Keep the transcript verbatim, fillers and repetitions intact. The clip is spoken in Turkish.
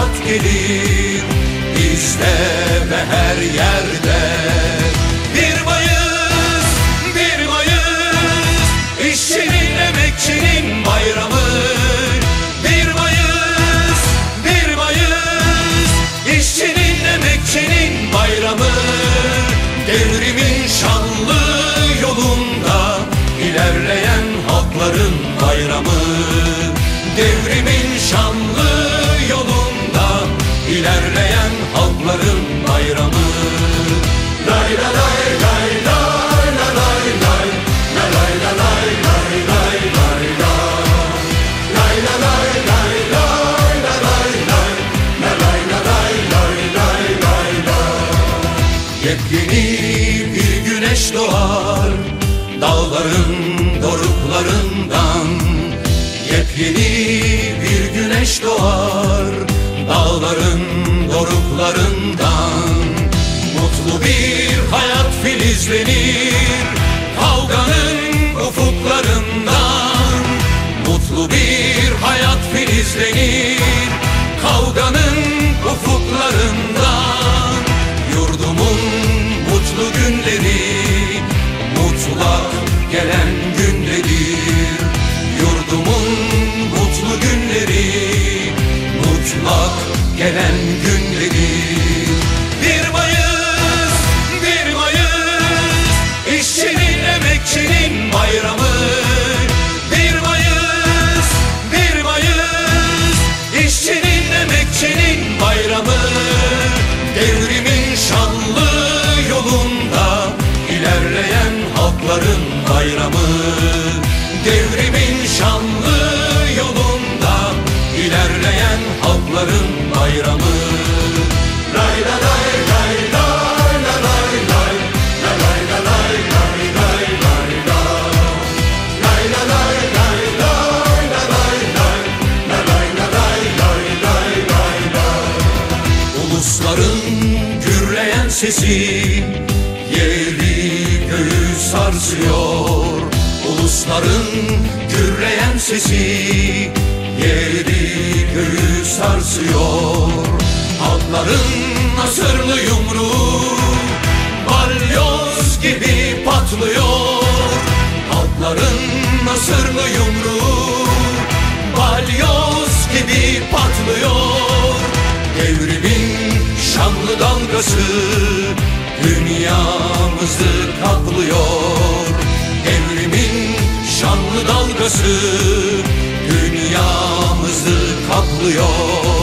hayat gelir bizde ve her yerde. Bir Mayıs, bir Mayıs, işçinin, emekçinin bayramı. Bir Mayıs, bir Mayıs, işçinin, emekçinin bayramı. Devrimin şanlı yolunda ilerleyen halkların bayramı. Devrimin şanlı yolunda ilerleyen halkların bayramı. Lay la lay lay lay la lay lay la lay la lay lay lay lay la lay la lay lay lay la lay lay la lay la lay lay lay lay la. Yepyeni bir güneş doğar dağların doruklarından. Yepyeni bir güneş doğar dağların doruklarından. Mutlu bir hayat filizlenir kavganın ufuklarından. Mutlu bir hayat filizlenir kavganın ufuklarından. Yurdumun mutlu günleri mutlak gelen günledir. Yurdumun mutlu günleri mutlak gelen günledir. Bir Mayıs, bir Mayıs, işçinin, emekçinin bayramı. Bir Mayıs, bir Mayıs, işçinin, emekçinin bayramı. Devrimin şanlı yolunda ilerleyen halkların bayramı. Devrimin şanlı yolunda ilerleyen halkların bayramı. Lay la lay lay lay la lay lay la lay la lay lay lay lay la lay la lay lay lay la lay lay la lay la lay lay lay lay la. Ulusların gürleyen sesi yeri göğü sarsıyor. Ulusların gürleyen sesi yeri göğü sarsıyor. Halkların nasırlı yumruğu balyoz gibi patlıyor. Halkların nasırlı yumruğu balyoz gibi patlıyor. Devrimin şanlı dalgası dünyamızı kaplıyor. Devrimin şanlı dalgası dünyamızı kaplıyor.